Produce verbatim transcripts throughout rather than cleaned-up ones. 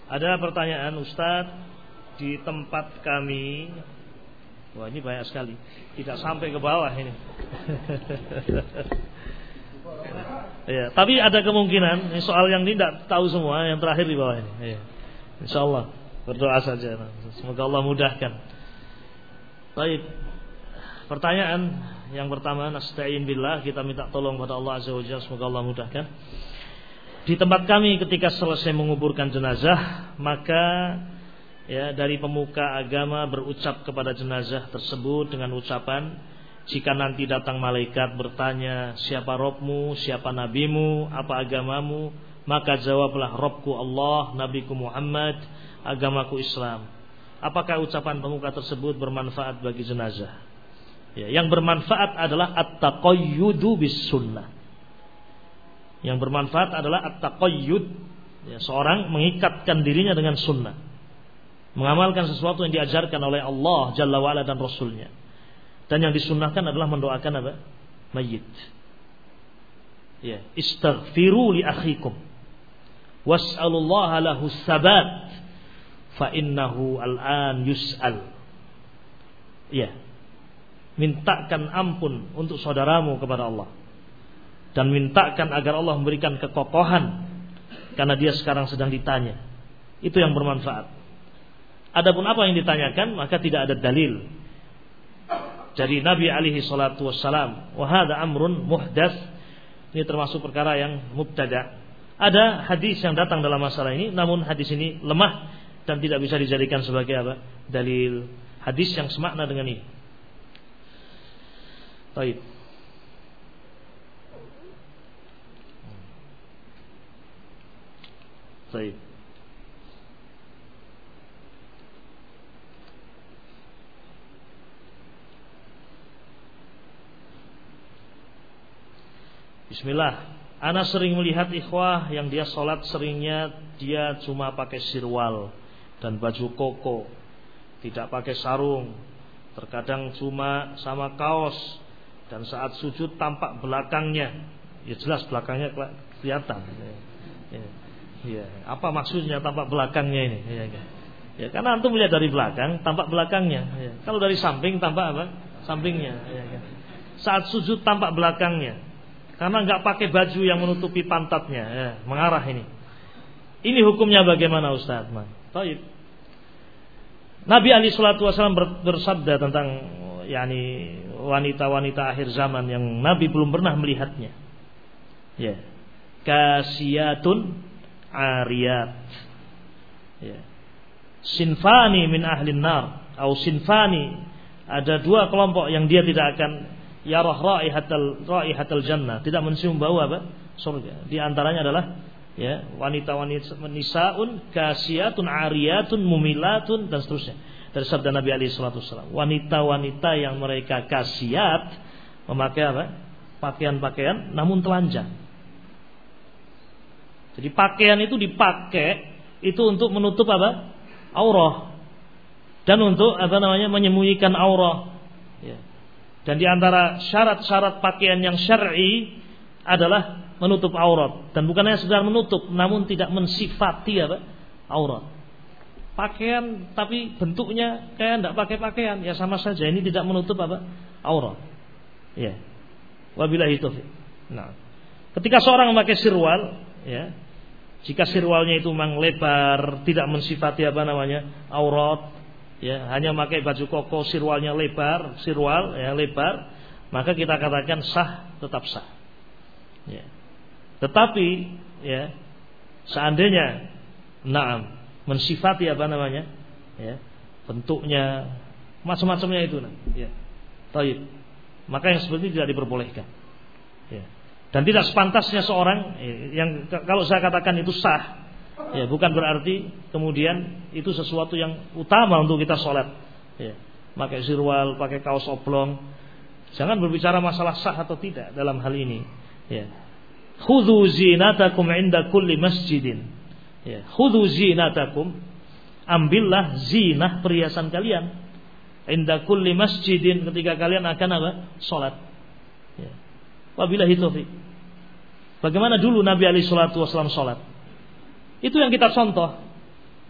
Ada pertanyaan, Ustadz, di tempat kami, wah ini banyak sekali, tidak sampai ke bawah ini. Ya, tapi ada kemungkinan ini soal yang tidak tahu semua, yang terakhir di bawah ini. Ya. Insyaallah berdoa saja, semoga Allah mudahkan. Baik, pertanyaan yang pertama, nasta'in billah, kita minta tolong pada Allah Azza wa Jalla, semoga Allah mudahkan. Di tempat kami ketika selesai menguburkan jenazah, maka ya dari pemuka agama berucap kepada jenazah tersebut dengan ucapan, jika nanti datang malaikat bertanya, siapa Robmu, siapa nabimu, apa agamamu, maka jawablah, Robku Allah, nabiku Muhammad, agamaku Islam. Apakah ucapan pemuka tersebut bermanfaat bagi jenazah? Ya, yang bermanfaat adalah at-taqayyudu bis sunnah. Yang bermanfaat adalah at-taqayyud, ya, seorang mengikatkan dirinya dengan sunnah, mengamalkan sesuatu yang diajarkan oleh Allah Jalla wa'ala dan Rasulnya. Dan yang disunnahkan adalah mendoakan apa? Mayyit. Ya, istaghfiru li akhikum was'alullaha lahu sabat fa innahu al'an yus'al. Ya, mintakan ampun untuk saudaramu kepada Allah dan mintakan agar Allah memberikan kekokohan karena dia sekarang sedang ditanya. Itu yang bermanfaat. Adapun apa yang ditanyakan maka tidak ada dalil dari Nabi alaihi salatu wassalam. Wa hadza amrun muhdats. Ini termasuk perkara yang mubtada'. Ada hadis yang datang dalam masalah ini, namun hadis ini lemah dan tidak bisa dijadikan sebagai apa? Dalil. Hadis yang semakna dengan ini. Baik. Baik. Bismillah. Ana sering melihat ikhwah yang dia sholat seringnya dia cuma pakai sirwal dan baju koko, tidak pakai sarung, terkadang cuma sama kaos, dan saat sujud tampak belakangnya. Ya jelas belakangnya kelihatan. Ya. Ya, apa maksudnya tampak belakangnya ini? Ya, ya. Ya, karena antum melihat dari belakang tampak belakangnya. Ya. Kalau dari samping tampak apa? Sampingnya. Ya, ya. Saat sujud tampak belakangnya, karena nggak pakai baju yang menutupi pantatnya. Ya, mengarah ini. Ini hukumnya bagaimana Ustaz? Baik. Nabi alaihi salatu wasallam bersabda tentang yakni wanita-wanita akhir zaman yang Nabi belum pernah melihatnya. Ya, kasiyatun ariyat, ya. Sinfani min ahlin nar, atau sinfani, ada dua kelompok yang dia tidak akan yarah raihatal raihatal jannah, tidak mencium bau apa? Surga. Di antaranya adalah ya wanita-wanita nisaun kasiyatun ariyatun mumilatun dan seterusnya. Dari sabda Nabi alaihi salatu wasallam, wanita-wanita yang mereka kasiyat, memakai apa? Pakaian-pakaian namun telanjang. Jadi pakaian itu dipakai itu untuk menutup apa? Aurah. Dan untuk apa namanya? Menyembunyikan aurah. Ya. Dan di antara syarat-syarat pakaian yang syar'i adalah menutup aurat, dan bukan hanya sekedar menutup, namun tidak mensifati apa? Aurat. Pakaian tapi bentuknya kayak tidak pakai pakaian, ya sama saja, ini tidak menutup apa? Aurat. Ya. Wabillahi taufik. Nah, ketika seorang memakai sirwal, ya, jika sirwalnya itu memang lebar, tidak mensifati apa namanya? Aurat, ya, hanya memakai baju koko, sirwalnya lebar, sirwal ya lebar, maka kita katakan sah, tetap sah. Ya. Tetapi ya seandainya na'am mensifati apa namanya? Ya, bentuknya macam-macamnya itu nah. Ya. Taib. Maka yang seperti itu tidak diperbolehkan. Ya. Dan tidak sepantasnya seorang yang kalau saya katakan itu sah, ya bukan berarti kemudian itu sesuatu yang utama untuk kita sholat. Ya, pakai sirwal, pakai kaos oblong. Jangan berbicara masalah sah atau tidak dalam hal ini. Ya, khudhu zinatakum inda kulli masjidin. Ya, khudhu zinatakum, ambillah zinah perhiasan kalian inda kulli masjidin ketika kalian akan apa? Sholat. Ya. Wabillahi taufik. Bagaimana dulu Nabi alaihi salatu wasallam sholat? Itu yang kita contoh.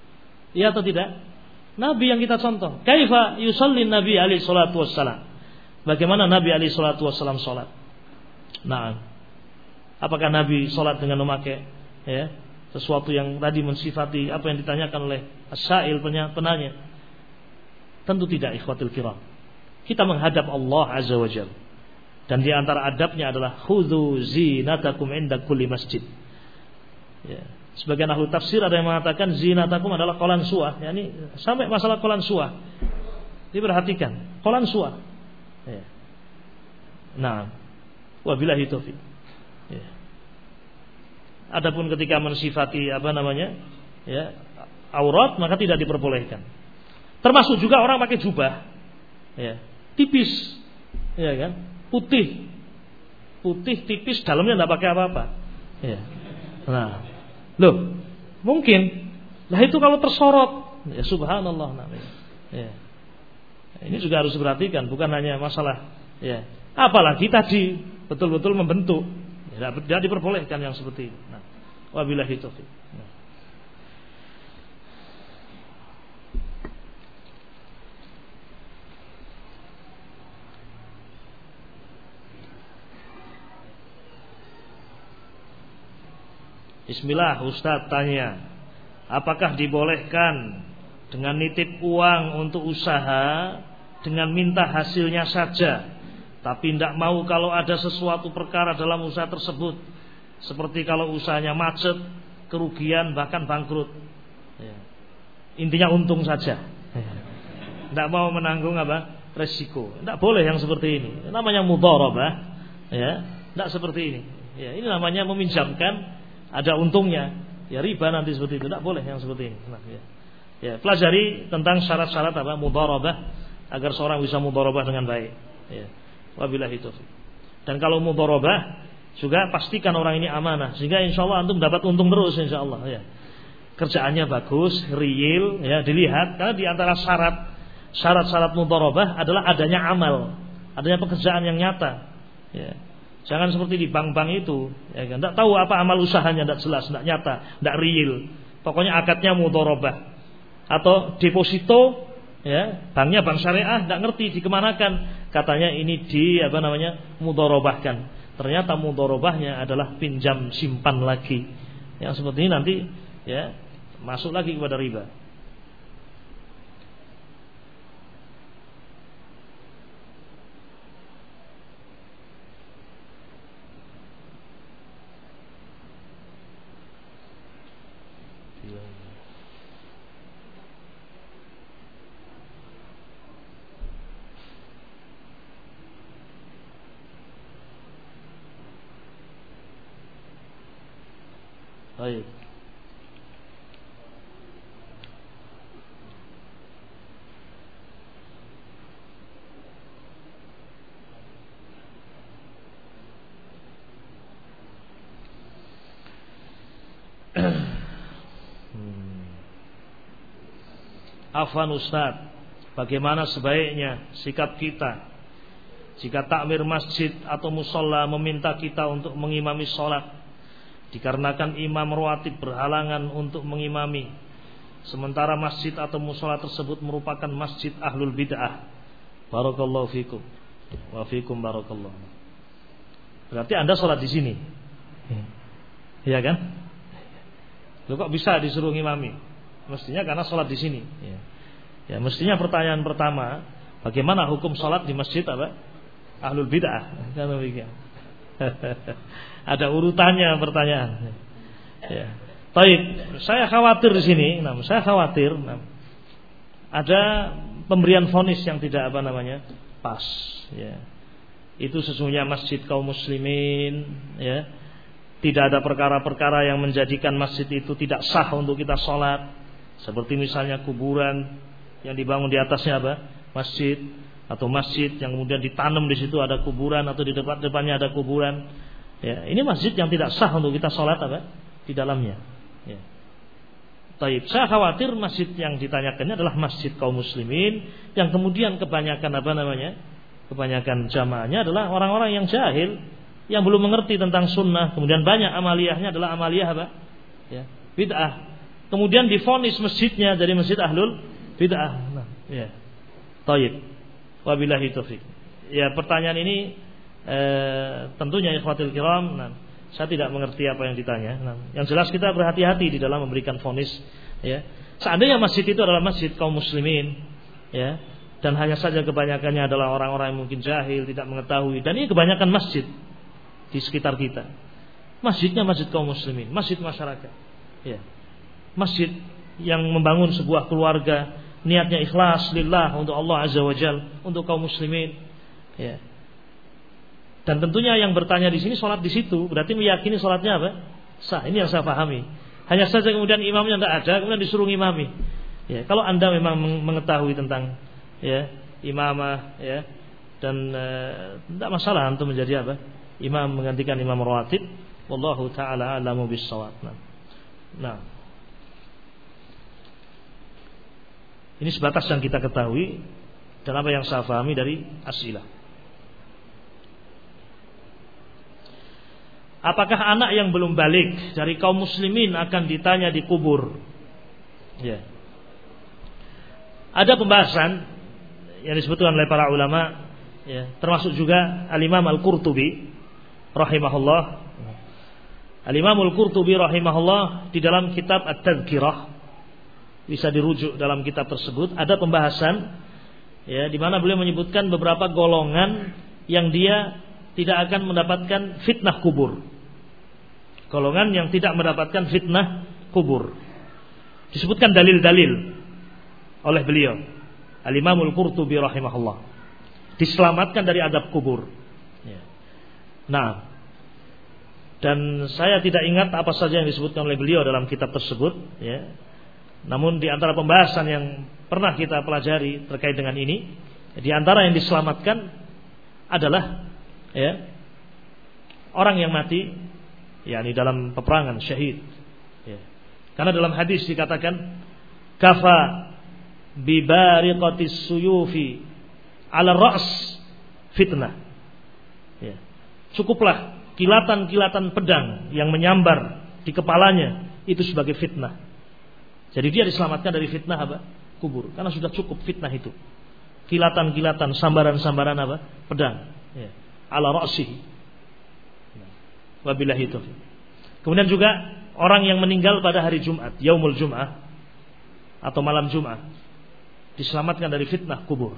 Iya atau tidak? Nabi yang kita contoh. Kaifa yusallin Nabi alaihi salatu wassalam? Bagaimana Nabi alaihi salatu wassalam salat? Nah, apakah Nabi salat dengan memakai ya, sesuatu yang tadi mensifati apa yang ditanyakan oleh as-sa'il penanya? Tentu tidak, ikhwatul kiram. Kita menghadap Allah azza wajalla. Dan di antara adabnya adalah khudzu zinatakum inda kulli masjid. Ya. Sebagian ahli tafsir ada yang mengatakan zinatakum adalah qolan suah, yakni sampai masalah qolan suah. Diperhatikan, qolan suah. Ya. Nah, wabillahi taufik. Ya. Adapun ketika mensifati apa namanya? Ya, aurat maka tidak diperbolehkan. Termasuk juga orang pakai jubah. Ya, tipis. Ya kan? Putih. Putih tipis, dalamnya tidak pakai apa-apa. Ya. Nah, loh, mungkin. Nah itu kalau tersorot, ya subhanallah namanya. Ya. Ini juga harus diperhatikan, bukan hanya masalah ya. Apalagi tadi betul-betul membentuk. Ya, tidak diperbolehkan yang seperti ini. Nah, wabillahi taufiq. Nah. Bismillah, Ustaz tanya, apakah dibolehkan dengan nitip uang untuk usaha dengan minta hasilnya saja, tapi tidak mau kalau ada sesuatu perkara dalam usaha tersebut, seperti kalau usahanya macet, kerugian, bahkan bangkrut. Ya. Intinya untung saja. Tidak mau menanggung apa? Resiko. Tidak boleh yang seperti ini. Namanya mudharabah. Ya, tidak seperti ini. Ya, ini namanya meminjamkan. Ada untungnya, ya riba nanti seperti itu. Tidak boleh yang seperti ini. Nah, ya. Ya, pelajari tentang syarat-syarat apa mudharabah agar seorang bisa mudharabah dengan baik. Ya. Wabillahi taufiq. Dan kalau mudharabah juga pastikan orang ini amanah sehingga insya Allah antum dapat untung terus insya Allah. Ya. Kerjaannya bagus, real, ya dilihat. Karena di antara syarat syarat-syarat mudharabah adalah adanya amal, adanya pekerjaan yang nyata. Ya. Jangan seperti di bank-bank itu, ya kan? Tidak tahu apa amal usahanya, tidak jelas, tidak nyata, tidak real. Pokoknya akadnya mudharabah atau deposito, ya banknya bank syariah, tidak ngerti dikemanakan. Katanya ini di apa namanya mudharabahkan. Ternyata mudharabahnya adalah pinjam simpan lagi. Yang seperti ini nanti, ya masuk lagi kepada riba. Baik. Afwan Ustaz, bagaimana sebaiknya sikap kita jika takmir masjid atau musola meminta kita untuk mengimami sholat, dikarenakan imam rawatib berhalangan untuk mengimami, sementara masjid atau musola tersebut merupakan masjid ahlul bid'ah. Barakallahu fikum. Wa fikum barakallahu. Berarti Anda sholat di sini, iya kan? Loh, kok bisa disuruh ngimami? Mestinya karena sholat di sini. Ya. Ya, mestinya pertanyaan pertama, bagaimana hukum sholat di masjid apa? Ahlul bid'ah. Kan begitu. Ada urutannya pertanyaan. Ya. Taib, saya khawatir di sini, nah, saya khawatir nah, ada pemberian vonis yang tidak apa namanya pas. Ya. Itu sesungguhnya masjid kaum muslimin. Ya. Tidak ada perkara-perkara yang menjadikan masjid itu tidak sah untuk kita sholat. Seperti misalnya kuburan yang dibangun di atasnya apa? Masjid, atau masjid yang kemudian ditanam di situ ada kuburan, atau di depan depannya ada kuburan. Ya, ini masjid yang tidak sah untuk kita sholat apa? Di dalamnya. Ya. Taib. Saya khawatir masjid yang ditanyakannya adalah masjid kaum muslimin yang kemudian kebanyakan apa namanya? Kebanyakan jamaahnya adalah orang-orang yang jahil, yang belum mengerti tentang sunnah. Kemudian banyak amaliyahnya adalah amaliyah apa? Ya, bid'ah. kemudian divonis masjidnya jadi masjid ahlul bid'ah. Nah, ya. Taib. Wabillahi taufik. Ya, pertanyaan ini eh, tentunya ikhwatul kiram, nah, saya tidak mengerti apa yang ditanya. Nah, yang jelas kita berhati-hati di dalam memberikan vonis, ya. Seandainya masjid itu adalah masjid kaum muslimin, ya, dan hanya saja kebanyakannya adalah orang-orang yang mungkin jahil, tidak mengetahui, dan ini kebanyakan masjid di sekitar kita. Masjidnya masjid kaum muslimin, masjid masyarakat, ya. Masjid yang membangun sebuah keluarga, niatnya ikhlas lillah untuk Allah azza wajal, untuk kaum muslimin, ya. Dan tentunya yang bertanya di sini sholat di situ berarti meyakini sholatnya apa? Sah. Ini yang saya pahami. Hanya saja kemudian imamnya tidak ada, kemudian disuruh imami. Ya, kalau anda memang mengetahui tentang ya imamah, ya, dan tidak e, masalah untuk menjadi apa? Imam menggantikan imam rawatib. Wallahu taala a'lamu bis-shawab. Nah. nah. Ini sebatas yang kita ketahui dan apa yang saya pahami dari as'ilah. Apakah anak yang belum balik dari kaum muslimin akan ditanya di kubur? Ya. Ada pembahasan yang disebutkan oleh para ulama, ya, termasuk juga Al-Imam Al-Qurtubi rahimahullah. Al-Imam Al-Qurtubi rahimahullah di dalam kitab At-Tadhkirah, bisa dirujuk dalam kitab tersebut, ada pembahasan, ya, di mana beliau menyebutkan beberapa golongan yang dia tidak akan mendapatkan fitnah kubur. Golongan yang tidak mendapatkan fitnah kubur. Disebutkan dalil-dalil oleh beliau, Al-Imam Al-Qurtubi rahimahullah. Diselamatkan dari adab kubur. Nah, dan saya tidak ingat apa saja yang disebutkan oleh beliau dalam kitab tersebut, ya. Namun di antara pembahasan yang pernah kita pelajari terkait dengan ini, di antara yang diselamatkan adalah, ya, orang yang mati, yakni dalam peperangan, syahid, ya. Karena dalam hadis dikatakan kafa bibariqatis suyufi ala ra's fitnah, ya. Cukuplah kilatan-kilatan pedang yang menyambar di kepalanya itu sebagai fitnah. Jadi dia diselamatkan dari fitnah apa? Kubur. Karena sudah cukup fitnah itu. Kilatan-kilatan, sambaran-sambaran apa? Pedang, ya. Ala ra'sihi. Wabillahi taufiq. Kemudian juga orang yang meninggal pada hari Jumat, yaumul Jum'ah atau malam Jum'ah, diselamatkan dari fitnah kubur.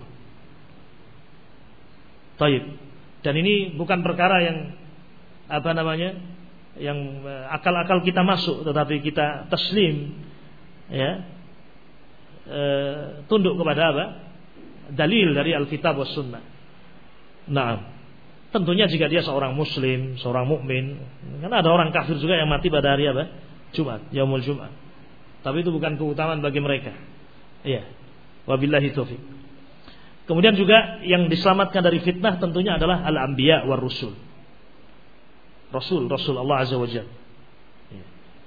Taib. Dan ini bukan perkara yang apa namanya, yang akal-akal kita masuk, tetapi kita taslim, ya, e, tunduk kepada apa? Dalil dari Alkitab was Sunnah. Nah, tentunya jika dia seorang muslim, seorang mukmin, karena ada orang kafir juga yang mati pada hari apa? Jumat, yaumul Jumat. Tapi itu bukan keutamaan bagi mereka. Iya. Wabillahi taufik. Kemudian juga yang diselamatkan dari fitnah tentunya adalah al-anbiya war rusul. Rasul, Rasul Allah Azza wa Jalla. Ya.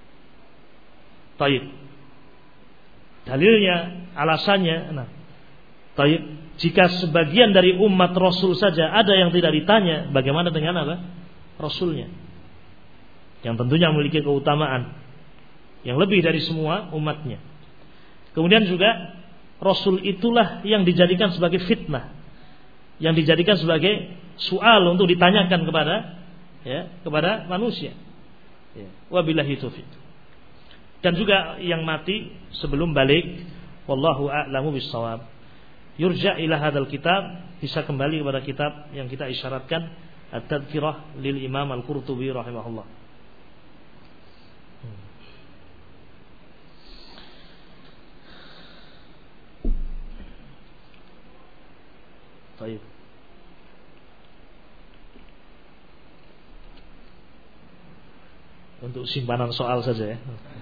Taib. Dalilnya, alasannya, nah, taib. Jika sebagian dari umat Rasul saja ada yang tidak ditanya, bagaimana dengan apa? Rasulnya, yang tentunya memiliki keutamaan yang lebih dari semua umatnya. Kemudian juga Rasul itulah yang dijadikan sebagai fitnah, yang dijadikan sebagai soal untuk ditanyakan kepada, ya, kepada manusia. Ya. Wabillahi taufiq. Dan juga yang mati sebelum balik, wallahu a'lamu bis-shawab. Yurja ila hadzal kitab, bisa kembali kepada kitab yang kita isyaratkan, At-Tadhkirah lil Imam Al-Qurtubi rahimahullah. Hmm. Baik. Untuk simpanan soal saja, ya.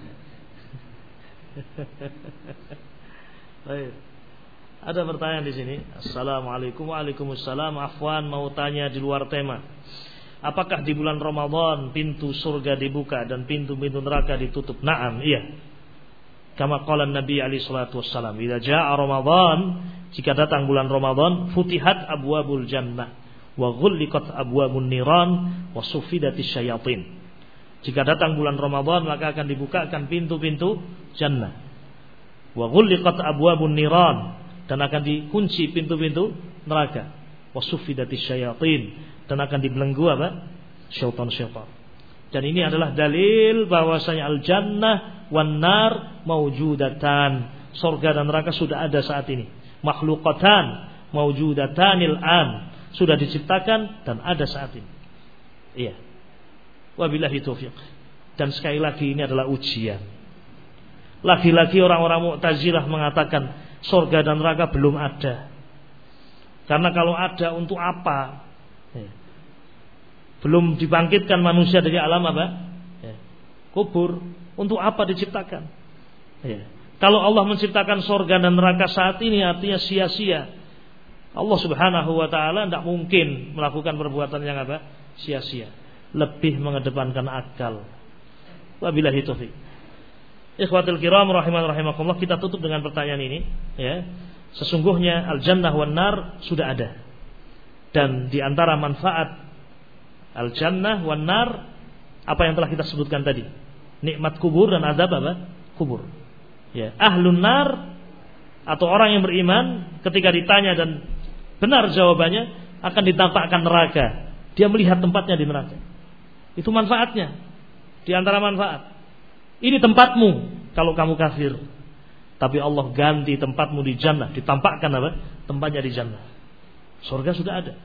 Baik. Ada pertanyaan di sini. Assalamualaikum. Waalaikumsalam. Afwan, mau tanya di luar tema. Apakah di bulan Ramadan pintu surga dibuka dan pintu-pintu neraka ditutup? Naam, iya. Kama qala Nabi alaihi salatu wassalam, "Idza jaa Ramadan," jika datang bulan Ramadan, "futihat abwabul jannah wa ghulliqat abwabun niran wa suffidatis syayatin." Jika datang bulan Ramadan maka akan dibukakan pintu-pintu jannah. Wa ghulliqat abwabun niran, dan akan dikunci pintu-pintu neraka. Wa suffidatis syayatin, dan akan dibelenggu apa? Syaitan-syaitan. Dan ini adalah dalil bahwasanya al-jannah wan nar maujudatan. Surga dan neraka sudah ada saat ini. Makhluqatan maujudatanil an, sudah diciptakan dan ada saat ini. Iya. Wabillahi taufiq. Dan sekali lagi ini adalah ujian. Lagi-lagi orang-orang Mu'tazilah mengatakan surga dan neraka belum ada. Karena kalau ada untuk apa? Ya. Belum dibangkitkan manusia dari alam apa? Ya. Kubur. Untuk apa diciptakan? Ya. Kalau Allah menciptakan surga dan neraka saat ini artinya sia-sia. Allah Subhanahu wa taala tidak mungkin melakukan perbuatan yang apa? Sia-sia. Lebih mengedepankan akal. Wabillahi taufiq. Ikhwatul kiram rahiman rahimakumullah, kita tutup dengan pertanyaan ini, ya. Sesungguhnya al-jannah wan nar sudah ada. Dan di antara manfaat al-jannah wan nar apa yang telah kita sebutkan tadi. Nikmat kubur dan azab apa? Kubur. Ya, ahlun nar atau orang yang beriman ketika ditanya dan benar jawabannya akan ditampakkan neraka. Dia melihat tempatnya di neraka. Itu manfaatnya. Di antara manfaat. Ini tempatmu kalau kamu kafir. Tapi Allah ganti tempatmu di jannah. Ditampakkan apa? Tempatnya di jannah. Surga sudah ada.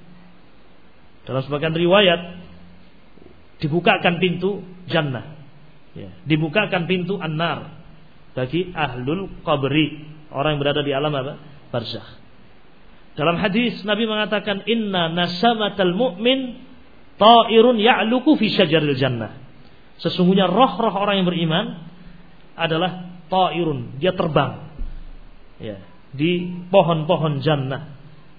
Dalam sebagian riwayat dibukakan pintu jannah. Ya. Dibukakan pintu an-nar bagi ahlul qabri, orang yang berada di alam apa? Barzakh. Dalam hadis Nabi mengatakan inna nasamatal mu'min ta'irun ya'luku fi syajaril jannah. Sesungguhnya roh-roh orang yang beriman adalah ta'irun, dia terbang ya, di pohon-pohon jannah.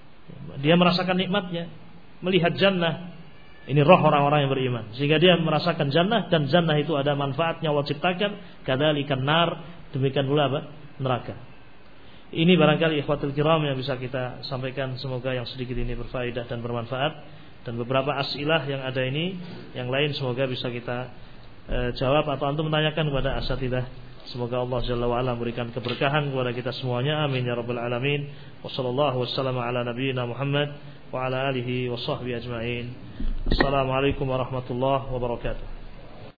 Dia merasakan nikmatnya, melihat jannah. Ini roh orang-orang yang beriman, sehingga dia merasakan jannah, dan jannah itu ada manfaatnya Allah ciptakan. Kadzalikan nar, demikian pula apa? Neraka. Ini barangkali ikhwatul kiram yang bisa kita sampaikan. Semoga yang sedikit ini berfaedah dan bermanfaat. Dan beberapa asilah yang ada ini, yang lain semoga bisa kita e, jawab atau antum menanyakan kepada asatidah. Semoga Allah Jalla wa Ala memberikan keberkahan kepada kita semuanya. Amin ya rabbal alamin. Wassallallahu wassalamu ala nabiyyina Muhammad wa ala alihi wa sahbihi ajma'in. Assalamualaikum warahmatullahi wabarakatuh.